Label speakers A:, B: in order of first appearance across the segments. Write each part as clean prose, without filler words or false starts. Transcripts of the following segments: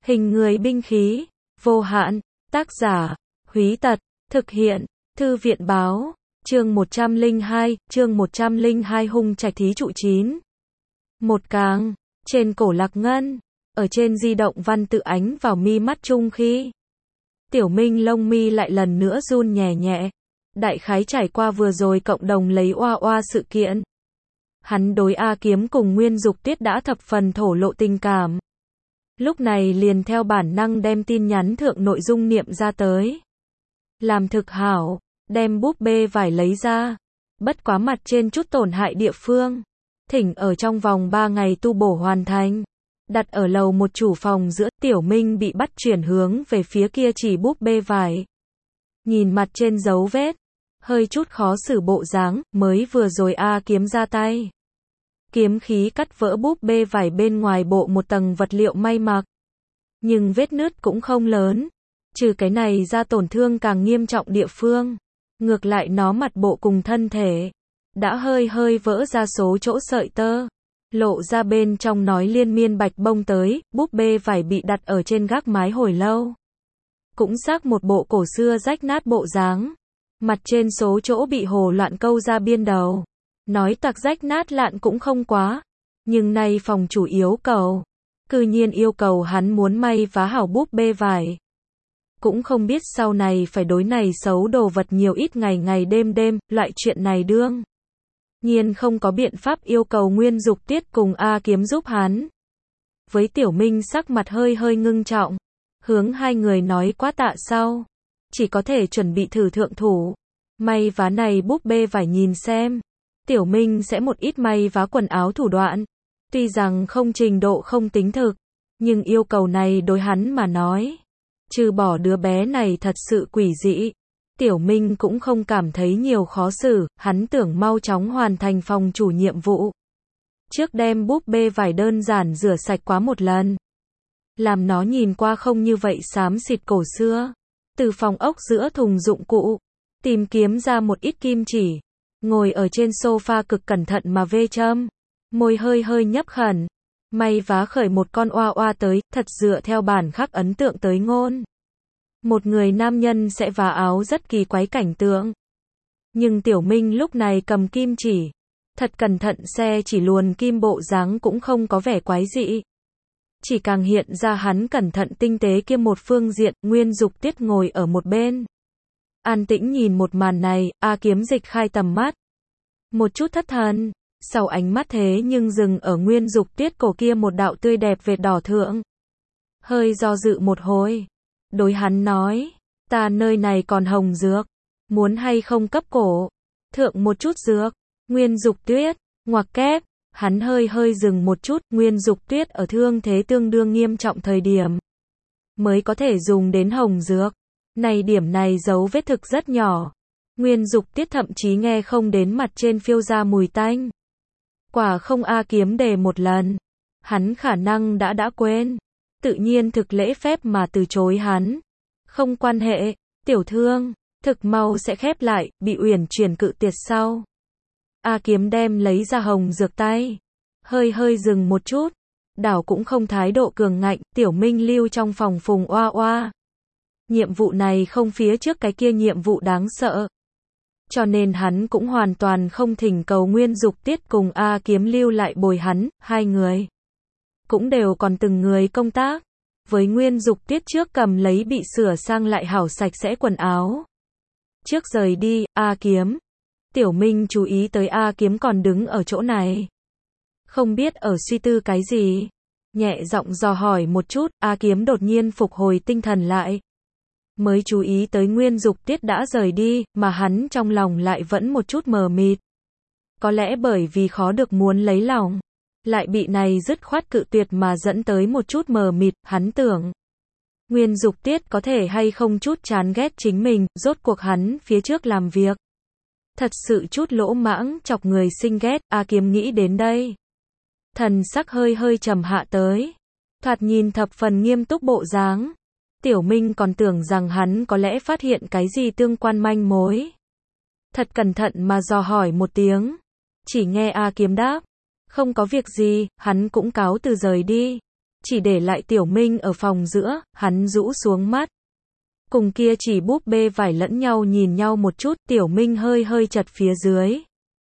A: Hình người binh khí, vô hạn, tác giả, Húy Tật, thực hiện, Thư viện báo, chương 102 hung trạch thí trụ 9. Một càng, trên cổ lạc ngân, ở trên di động văn tự ánh vào mi mắt Trung khi. Tiểu Minh lông mi lại lần nữa run nhẹ nhẹ. Đại khái trải qua vừa rồi cộng đồng lấy oa oa sự kiện. Hắn đối A Kiếm cùng Nguyên Dục Tiết đã thập phần thổ lộ tình cảm. Lúc này liền theo bản năng đem tin nhắn thượng nội dung niệm ra tới. Làm thực hảo, đem búp bê vải lấy ra. Bất quá mặt trên chút tổn hại địa phương. Thỉnh ở trong vòng 3 ngày tu bổ hoàn thành. Đặt ở lầu một chủ phòng giữa, Tiểu Minh bị bắt chuyển hướng về phía kia chỉ búp bê vải. Nhìn mặt trên dấu vết, hơi chút khó xử bộ dáng, mới vừa rồi A Kiếm ra tay. Kiếm khí cắt vỡ búp bê vải bên ngoài bộ một tầng vật liệu may mặc. Nhưng vết nứt cũng không lớn. Trừ cái này ra tổn thương càng nghiêm trọng địa phương. Ngược lại nó mặt bộ cùng thân thể. Đã hơi vỡ ra số chỗ sợi tơ. Lộ ra bên trong nói liên miên bạch bông tới, búp bê vải bị đặt ở trên gác mái hồi lâu. Cũng xác một bộ cổ xưa rách nát bộ dáng. Mặt trên số chỗ bị hồ loạn câu ra biên đầu. Nói tặc rách nát lạn cũng không quá. Nhưng nay phòng chủ yếu cầu. Cư nhiên yêu cầu hắn muốn may vá hảo búp bê vải. Cũng không biết sau này phải đối này xấu đồ vật nhiều ít ngày đêm, loại chuyện này đương nhiên không có biện pháp yêu cầu Nguyên Dục Tiết cùng A Kiếm giúp hắn. Với Tiểu Minh sắc mặt hơi ngưng trọng. Hướng hai người nói quá tạ sau. Chỉ có thể chuẩn bị thử thượng thủ. May vá này búp bê vải nhìn xem. Tiểu Minh sẽ một ít may vá quần áo thủ đoạn. Tuy rằng không trình độ không tính thực. Nhưng yêu cầu này đối hắn mà nói. Trừ bỏ đứa bé này thật sự quỷ dị. Tiểu Minh cũng không cảm thấy nhiều khó xử. Hắn tưởng mau chóng hoàn thành phòng chủ nhiệm vụ. Trước đem búp bê vải đơn giản rửa sạch quá một lần. Làm nó nhìn qua không như vậy xám xịt cổ xưa. Từ phòng ốc giữa thùng dụng cụ. Tìm kiếm ra một ít kim chỉ. Ngồi ở trên sofa cực cẩn thận mà vê châm. Môi hơi nhấp khẩn. May vá khởi một con oa oa tới, thật dựa theo bản khắc ấn tượng tới ngôn. Một người nam nhân sẽ vá áo rất kỳ quái cảnh tượng. Nhưng Tiểu Minh lúc này cầm kim chỉ. Thật cẩn thận xe chỉ luồn kim bộ dáng cũng không có vẻ quái dị. Chỉ càng hiện ra hắn cẩn thận tinh tế kia một phương diện. Nguyên Dục Tiết ngồi ở một bên. An tĩnh nhìn một màn này, A Kiếm dịch khai tầm mắt. Một chút thất thần. Sau ánh mắt thế nhưng dừng ở Nguyên Dục Tiết cổ kia một đạo tươi đẹp vệt đỏ thượng. Hơi do dự một hồi. Đối hắn nói. Ta nơi này còn hồng dược. Muốn hay không cấp cổ. Thượng một chút dược. Nguyên Dục Tuyết. Ngoặc kép. Hắn hơi dừng một chút. Nguyên Dục Tuyết ở thương thế tương đương nghiêm trọng thời điểm. Mới có thể dùng đến hồng dược. Này điểm này dấu vết thực rất nhỏ. Nguyên Dục Tiết thậm chí nghe không đến mặt trên phiêu ra mùi tanh. Quả không A Kiếm đề một lần. Hắn khả năng đã quên. Tự nhiên thực lễ phép mà từ chối hắn. Không quan hệ, tiểu thương, thực mau sẽ khép lại, bị uyển chuyển cự tuyệt sau. A Kiếm đem lấy ra hồng dược tay. Hơi dừng một chút. Đảo cũng không thái độ cường ngạnh, Tiểu Minh lưu trong phòng phùng oa oa. Nhiệm vụ này không phía trước cái kia nhiệm vụ đáng sợ. Cho nên hắn cũng hoàn toàn không thỉnh cầu Nguyên Dục Tiết cùng A Kiếm lưu lại bồi hắn, hai người. Cũng đều còn từng người công tác. Với Nguyên Dục Tiết trước cầm lấy bị sửa sang lại hảo sạch sẽ quần áo. Trước rời đi, A Kiếm. Tiểu Minh chú ý tới A Kiếm còn đứng ở chỗ này. Không biết ở suy tư cái gì. Nhẹ giọng dò hỏi một chút, A Kiếm đột nhiên phục hồi tinh thần lại. Mới chú ý tới Nguyên Dục Tiết đã rời đi, mà hắn trong lòng lại vẫn một chút mờ mịt. Có lẽ bởi vì khó được muốn lấy lòng. Lại bị này dứt khoát cự tuyệt mà dẫn tới một chút mờ mịt, hắn tưởng. Nguyên Dục Tiết có thể hay không chút chán ghét chính mình, rốt cuộc hắn phía trước làm việc. Thật sự chút lỗ mãng, chọc người sinh ghét, A Kiếm nghĩ đến đây. Thần sắc hơi trầm hạ tới. Thoạt nhìn thập phần nghiêm túc bộ dáng. Tiểu Minh còn tưởng rằng hắn có lẽ phát hiện cái gì tương quan manh mối. Thật cẩn thận mà dò hỏi một tiếng. Chỉ nghe A Kiếm đáp. Không có việc gì, hắn cũng cáo từ rời đi. chỉ để lại Tiểu Minh ở phòng giữa, hắn rũ xuống mắt. Cùng kia chỉ búp bê vải lẫn nhau nhìn nhau một chút, Tiểu Minh hơi hơi chật phía dưới.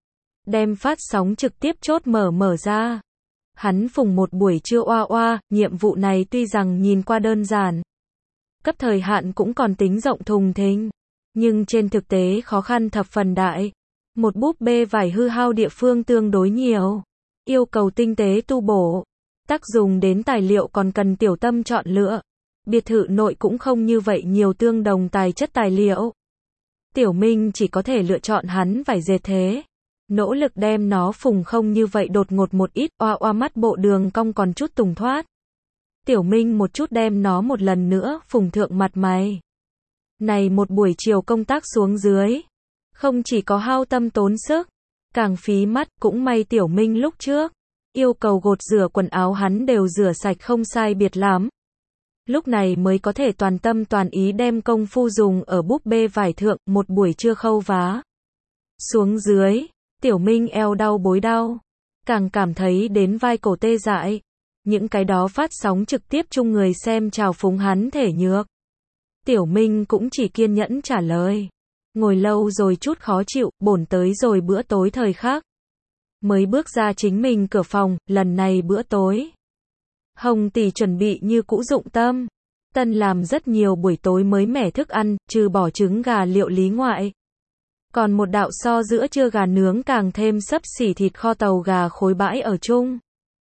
A: Đem phát sóng trực tiếp chốt mở ra. Hắn phùng một buổi trưa oa, nhiệm vụ này tuy rằng nhìn qua đơn giản, cấp thời hạn cũng còn tính rộng thùng thình, nhưng trên thực tế khó khăn thập phần đại. Một búp bê vải hư hao địa phương tương đối nhiều, yêu cầu tinh tế tu bổ, tác dùng đến tài liệu còn cần tiểu tâm chọn lựa. Biệt thự nội cũng không như vậy nhiều tương đồng tài chất tài liệu. Tiểu Minh chỉ có thể lựa chọn hắn vải dệt thế. Nỗ lực đem nó phùng không như vậy đột ngột một ít, oa mắt bộ đường cong còn chút tùng thoát. Tiểu Minh một chút đem nó một lần nữa phùng thượng mặt mày. Này một buổi chiều công tác xuống dưới, không chỉ có hao tâm tốn sức, càng phí mắt, cũng may Tiểu Minh lúc trước yêu cầu gột rửa quần áo hắn đều rửa sạch không sai biệt lắm. Lúc này mới có thể toàn tâm toàn ý đem công phu dùng ở búp bê vải thượng, một buổi trưa khâu vá xuống dưới, Tiểu Minh eo đau bối đau, càng cảm thấy đến vai cổ tê dại. Những cái đó phát sóng trực tiếp chung người xem chào phúng hắn thể nhược. Tiểu Minh cũng chỉ kiên nhẫn trả lời. Ngồi lâu rồi chút khó chịu, bổn tới rồi bữa tối thời khắc. Mới bước ra chính mình cửa phòng, lần này bữa tối. Hồng tỷ chuẩn bị như cũ dụng tâm. Tân làm rất nhiều buổi tối mới mẻ thức ăn, trừ bỏ trứng gà liệu lý ngoại. Còn một đạo so giữa trưa gà nướng càng thêm xấp xỉ thịt kho tàu gà khối bãi ở chung.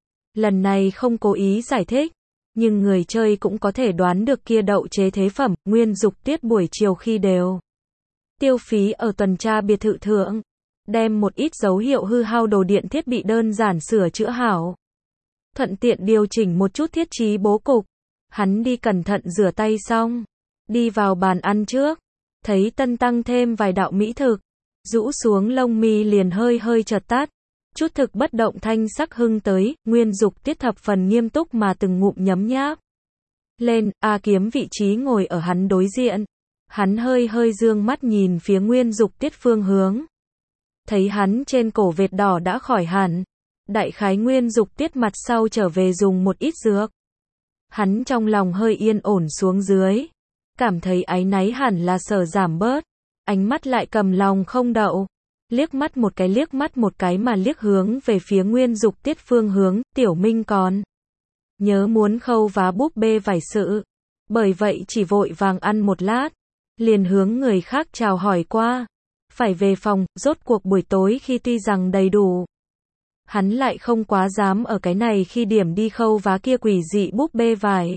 A: Lần này không cố ý giải thích, nhưng người chơi cũng có thể đoán được kia đậu chế thế phẩm, Nguyên Dục Tiết buổi chiều khi đều tiêu phí ở tuần tra biệt thự thượng, đem một ít dấu hiệu hư hao đồ điện thiết bị đơn giản sửa chữa hảo. Thuận tiện điều chỉnh một chút thiết trí bố cục. Hắn đi cẩn thận rửa tay xong, đi vào bàn ăn trước, thấy Tân tăng thêm vài đạo mỹ thực, rũ xuống lông mi liền hơi hơi chợt tắt. Chút thực bất động thanh sắc hưng tới, Nguyên Dục Tiết thập phần nghiêm túc mà từng ngụm nhấm nháp lên, kiếm vị trí ngồi ở hắn đối diện. Hắn hơi hơi dương mắt nhìn phía Nguyên Dục Tiết phương hướng. Thấy hắn trên cổ vệt đỏ đã khỏi hẳn. Đại khái Nguyên Dục Tiết mặt sau trở về dùng một ít dược. Hắn trong lòng hơi yên ổn xuống dưới. Cảm thấy áy náy hẳn là sở giảm bớt. Ánh mắt lại cầm lòng không đậu. Liếc mắt một cái mà liếc hướng về phía Nguyên Dục Tiết phương hướng, Tiểu Minh còn nhớ muốn khâu vá búp bê vải sự. Bởi vậy chỉ vội vàng ăn một lát, liền hướng người khác chào hỏi qua. Phải về phòng, rốt cuộc buổi tối khi tuy rằng đầy đủ. Hắn lại không quá dám ở cái này khi điểm đi khâu vá kia quỷ dị búp bê vải.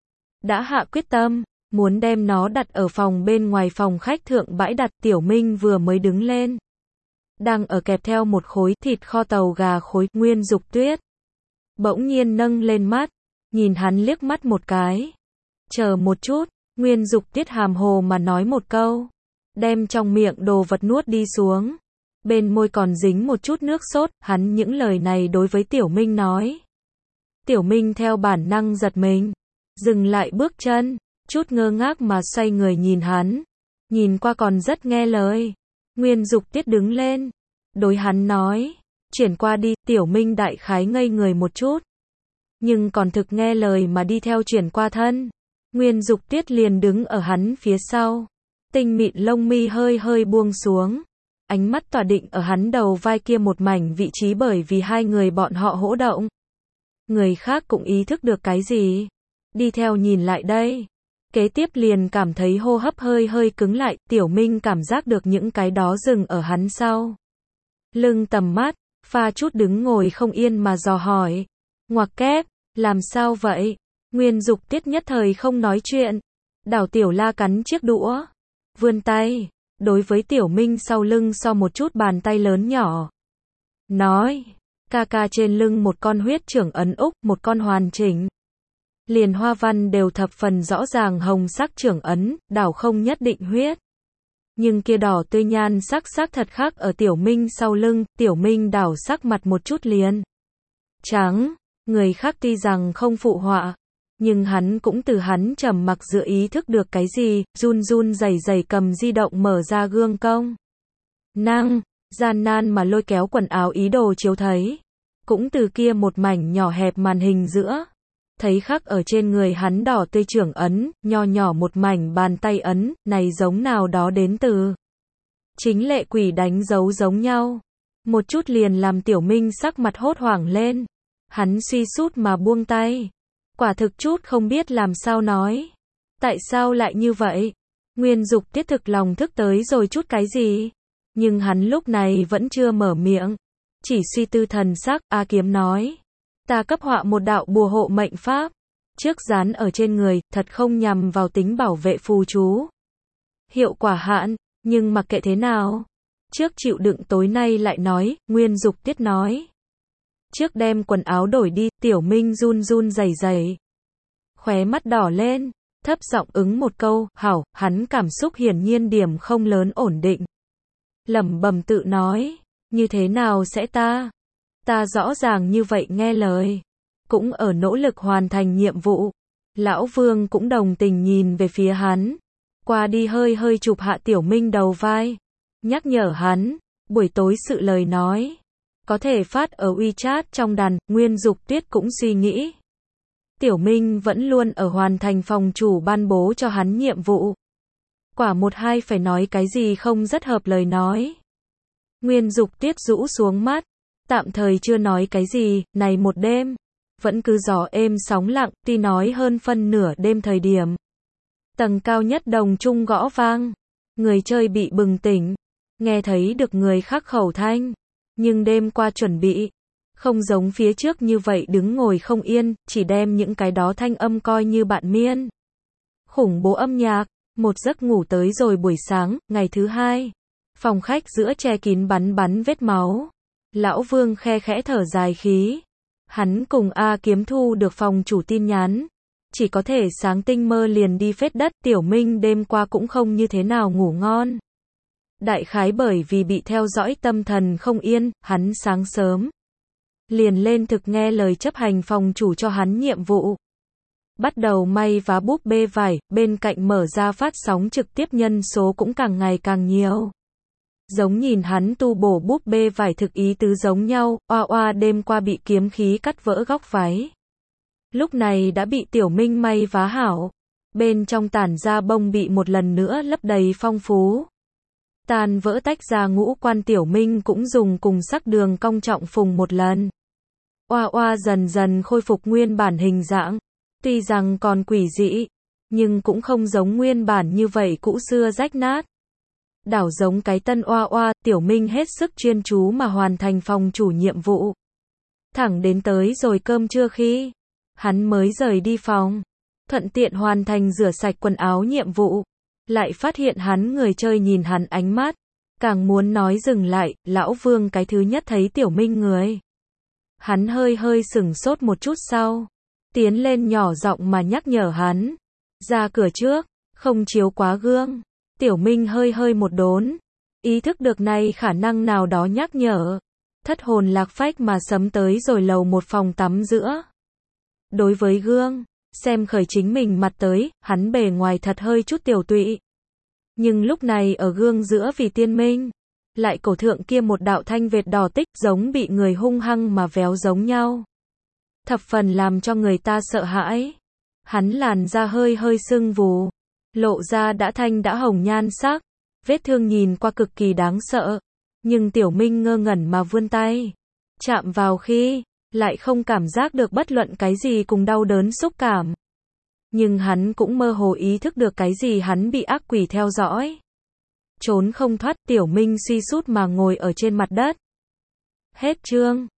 A: Đã hạ quyết tâm, muốn đem nó đặt ở phòng bên ngoài phòng khách thượng bãi đặt. Tiểu Minh vừa mới đứng lên, đang ở kẹp theo một khối thịt kho tàu gà khối. Nguyên Dục Tuyết bỗng nhiên nâng lên mắt, nhìn hắn liếc mắt một cái. Chờ một chút, Nguyên Dục Tiết hàm hồ mà nói một câu, đem trong miệng đồ vật nuốt đi xuống. Bên môi còn dính một chút nước sốt, hắn những lời này đối với Tiểu Minh nói. Tiểu Minh theo bản năng giật mình, dừng lại bước chân, chút ngơ ngác mà xoay người nhìn hắn. Nhìn qua còn rất nghe lời. Nguyên Dục Tiết đứng lên, đối hắn nói, chuyển qua đi. Tiểu Minh đại khái ngây người một chút, nhưng còn thực nghe lời mà đi theo chuyển qua thân. Nguyên Dục Tiết liền đứng ở hắn phía sau, tinh mịn lông mi hơi hơi buông xuống, ánh mắt tỏa định ở hắn đầu vai kia một mảnh vị trí. Bởi vì hai người bọn họ hỗ động, người khác cũng ý thức được cái gì, đi theo nhìn lại đây. Kế tiếp liền cảm thấy hô hấp hơi hơi cứng lại. Tiểu Minh cảm giác được những cái đó dừng ở hắn sau lưng tầm mắt, pha chút đứng ngồi không yên mà dò hỏi. Ngoặc kép, làm sao vậy? Nguyên Dục Tiết nhất thời không nói chuyện, đảo tiểu la cắn chiếc đũa, vươn tay, đối với Tiểu Minh sau lưng so một chút bàn tay lớn nhỏ. Nói, ca ca trên lưng một con huyết trưởng ấn úc, một con hoàn chỉnh. Liền hoa văn đều thập phần rõ ràng hồng sắc trưởng ấn, đảo không nhất định huyết. Nhưng kia đỏ tươi nhan sắc thật khác ở Tiểu Minh sau lưng. Tiểu Minh đảo sắc mặt một chút liền trắng. Người khác tuy rằng không phụ họa, nhưng hắn cũng từ hắn trầm mặc giữa ý thức được cái gì, run run rẩy rẩy cầm di động mở ra gương công năng, gian nan mà lôi kéo quần áo ý đồ chiếu thấy. Cũng từ kia một mảnh nhỏ hẹp màn hình giữa, thấy khắc ở trên người hắn đỏ tươi trưởng ấn, nho nhỏ một mảnh bàn tay ấn, này giống nào đó đến từ chính lệ quỷ đánh dấu giống nhau. Một chút liền làm Tiểu Minh sắc mặt hốt hoảng lên. Hắn suy sút mà buông tay. Quả thực chút không biết làm sao nói. Tại sao lại như vậy? Nguyên Dục Tiết thực lòng thức tới rồi chút cái gì? Nhưng hắn lúc này vẫn chưa mở miệng. Chỉ suy tư thần sắc, A Kiếm nói. Ta cấp họa một đạo bùa hộ mệnh pháp. Trước dán ở trên người, thật không nhằm vào tính bảo vệ phù chú. Hiệu quả hạn, nhưng mặc kệ thế nào. Trước chịu đựng tối nay lại nói, Nguyên Dục Tiết nói. Trước đem quần áo đổi đi, Tiểu Minh run run rẩy rẩy. Khóe mắt đỏ lên, thấp giọng ứng một câu, hảo, hắn cảm xúc hiển nhiên điểm không lớn ổn định. Lẩm bẩm tự nói, như thế nào sẽ ta? Ta rõ ràng như vậy nghe lời. Cũng ở nỗ lực hoàn thành nhiệm vụ. Lão Vương cũng đồng tình nhìn về phía hắn. Qua đi hơi hơi chụp hạ Tiểu Minh đầu vai. Nhắc nhở hắn, buổi tối sự lời nói. Có thể phát ở WeChat trong đàn, Nguyên Dục Tiết cũng suy nghĩ. Tiểu Minh vẫn luôn ở hoàn thành phòng chủ ban bố cho hắn nhiệm vụ. Quả một hai phải nói cái gì không rất hợp lời nói. Nguyên Dục Tiết rũ xuống mắt. Tạm thời chưa nói cái gì, này một đêm. Vẫn cứ gió êm sóng lặng, tuy nói hơn phân nửa đêm thời điểm. Tầng cao nhất đồng trung gõ vang. Người chơi bị bừng tỉnh. Nghe thấy được người khác khẩu thanh. Nhưng đêm qua chuẩn bị. Không giống phía trước như vậy đứng ngồi không yên, chỉ đem những cái đó thanh âm coi như bạn miên. Khủng bố âm nhạc. Một giấc ngủ tới rồi buổi sáng, ngày thứ hai. Phòng khách giữa che kín bắn vết máu. Lão Vương khe khẽ thở dài khí. Hắn cùng A Kiếm thu được phòng chủ tin nhắn. Chỉ có thể sáng tinh mơ liền đi phết đất. Tiểu Minh đêm qua cũng không như thế nào ngủ ngon. Đại khái bởi vì bị theo dõi tâm thần không yên, hắn sáng sớm liền lên thực nghe lời chấp hành phòng chủ cho hắn nhiệm vụ. Bắt đầu may vá búp bê vải, bên cạnh mở ra phát sóng trực tiếp nhân số cũng càng ngày càng nhiều. Giống nhìn hắn tu bổ búp bê vải thực ý tứ giống nhau, oa oa đêm qua bị kiếm khí cắt vỡ góc váy. Lúc này đã bị Tiểu Minh may vá hảo. Bên trong tản ra bông bị một lần nữa lấp đầy phong phú. Tàn vỡ tách ra ngũ quan Tiểu Minh cũng dùng cùng sắc đường cong trọng phùng một lần. Oa oa dần dần khôi phục nguyên bản hình dạng. Tuy rằng còn quỷ dị, nhưng cũng không giống nguyên bản như vậy cũ xưa rách nát. Đảo giống cái tân oa oa, Tiểu Minh hết sức chuyên chú mà hoàn thành phòng chủ nhiệm vụ. Thẳng đến tới rồi cơm trưa khi hắn mới rời đi phòng, thuận tiện hoàn thành rửa sạch quần áo nhiệm vụ. Lại phát hiện hắn người chơi nhìn hắn ánh mắt, càng muốn nói dừng lại, Lão Vương cái thứ nhất thấy Tiểu Minh người. Hắn hơi hơi sửng sốt một chút sau, tiến lên nhỏ giọng mà nhắc nhở hắn. Ra cửa trước, không chiếu quá gương. Tiểu Minh hơi hơi một đốn, ý thức được này khả năng nào đó nhắc nhở. Thất hồn lạc phách mà sấm tới rồi lầu một phòng tắm giữa. Đối với gương, xem khởi chính mình mặt tới, hắn bề ngoài thật hơi chút tiểu tụy. Nhưng lúc này ở gương giữa vì tiên minh, lại cổ thượng kia một đạo thanh vệt đỏ tích giống bị người hung hăng mà véo giống nhau. Thập phần làm cho người ta sợ hãi. Hắn làn da hơi hơi sưng vù, lộ ra đã thanh đã hồng nhan sắc, vết thương nhìn qua cực kỳ đáng sợ. Nhưng Tiểu Minh ngơ ngẩn mà vươn tay, chạm vào khi, lại không cảm giác được bất luận cái gì cùng đau đớn xúc cảm. Nhưng hắn cũng mơ hồ ý thức được cái gì hắn bị ác quỷ theo dõi. Trốn không thoát, Tiểu Minh suy sút mà ngồi ở trên mặt đất. Hết chương.